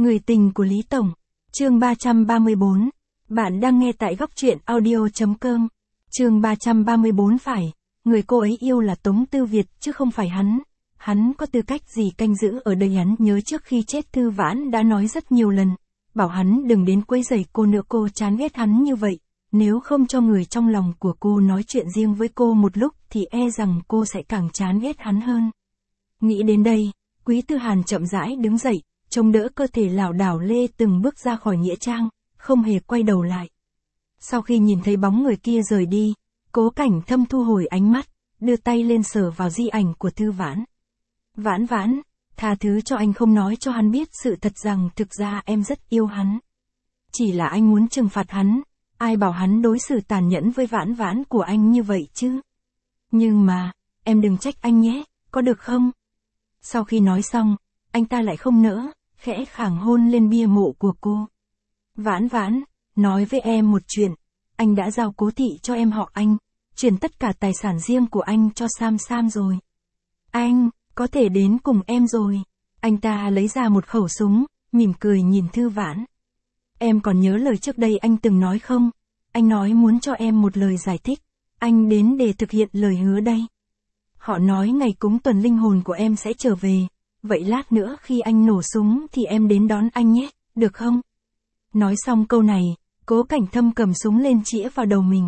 Người tình của Lý Tổng. Chương 334. Bạn đang nghe tại góc truyện audio.com. Chương 334 phải. Người cô ấy yêu là Tống Tư Việt chứ không phải hắn. Hắn có tư cách gì canh giữ ở đây? Hắn nhớ trước khi chết Thư Vãn đã nói rất nhiều lần. Bảo hắn đừng đến quấy rầy cô nữa, cô chán ghét hắn như vậy. Nếu không cho người trong lòng của cô nói chuyện riêng với cô một lúc thì e rằng cô sẽ càng chán ghét hắn hơn. Nghĩ đến đây, Quý Tư Hàn chậm rãi đứng dậy, chống đỡ cơ thể lảo đảo lê từng bước ra khỏi nghĩa trang, không hề quay đầu lại. Sau khi nhìn thấy bóng người kia rời đi, Cố Cảnh Thâm thu hồi ánh mắt, đưa tay lên sờ vào di ảnh của Thư Vãn. Vãn Vãn, tha thứ cho anh không nói cho hắn biết sự thật rằng thực ra em rất yêu hắn. Chỉ là anh muốn trừng phạt hắn, ai bảo hắn đối xử tàn nhẫn với Vãn Vãn của anh như vậy chứ. Nhưng mà, em đừng trách anh nhé, có được không? Sau khi nói xong, anh ta lại không nỡ, khẽ khàng hôn lên bia mộ của cô. Vãn Vãn, nói với em một chuyện, anh đã giao Cố thị cho em họ Anh, chuyển tất cả tài sản riêng của anh cho Sam Sam rồi. Anh, có thể đến cùng em rồi. Anh ta lấy ra một khẩu súng, mỉm cười nhìn Thư Vãn. Em còn nhớ lời trước đây anh từng nói không? Anh nói muốn cho em một lời giải thích, anh đến để thực hiện lời hứa đây. Họ nói ngày cúng tuần linh hồn của em sẽ trở về, vậy lát nữa khi anh nổ súng thì em đến đón anh nhé, được không? Nói xong câu này, Cố Cảnh Thâm cầm súng lên chĩa vào đầu mình.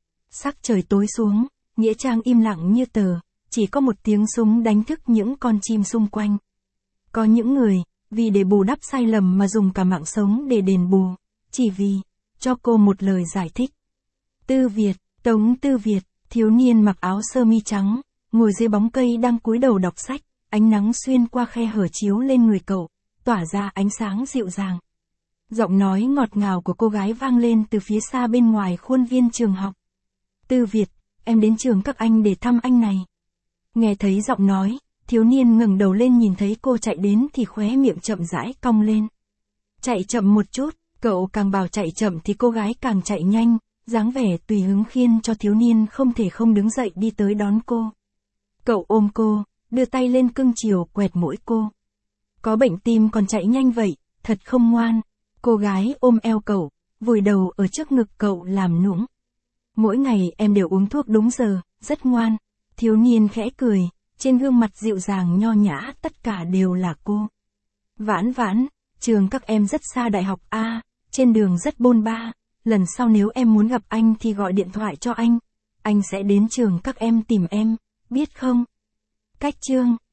Sắc trời tối xuống, nghĩa trang im lặng như tờ, chỉ có một tiếng súng đánh thức những con chim xung quanh. Có những người, vì để bù đắp sai lầm mà dùng cả mạng sống để đền bù, chỉ vì, cho cô một lời giải thích. Tư Việt, Tống Tư Việt, thiếu niên mặc áo sơ mi trắng, ngồi dưới bóng cây đang cúi đầu đọc sách, ánh nắng xuyên qua khe hở chiếu lên người cậu, tỏa ra ánh sáng dịu dàng. Giọng nói ngọt ngào của cô gái vang lên từ phía xa bên ngoài khuôn viên trường học. Tư Việt, em đến trường các anh để thăm anh này. Nghe thấy giọng nói, thiếu niên ngẩng đầu lên nhìn thấy cô chạy đến thì khóe miệng chậm rãi cong lên. Chạy chậm một chút, cậu càng bảo chạy chậm thì cô gái càng chạy nhanh, dáng vẻ tùy hứng khiến cho thiếu niên không thể không đứng dậy đi tới đón cô. Cậu ôm cô, đưa tay lên cưng chiều quẹt mũi cô. Có bệnh tim còn chạy nhanh vậy, thật không ngoan. Cô gái ôm eo cậu, vùi đầu ở trước ngực cậu làm nũng. Mỗi ngày em đều uống thuốc đúng giờ, rất ngoan. Thiếu niên khẽ cười, trên gương mặt dịu dàng nho nhã tất cả đều là cô. Vãn Vãn, trường các em rất xa đại học A, trên đường rất bôn ba. Lần sau nếu em muốn gặp anh thì gọi điện thoại cho anh sẽ đến trường các em tìm em, biết không? Cách chương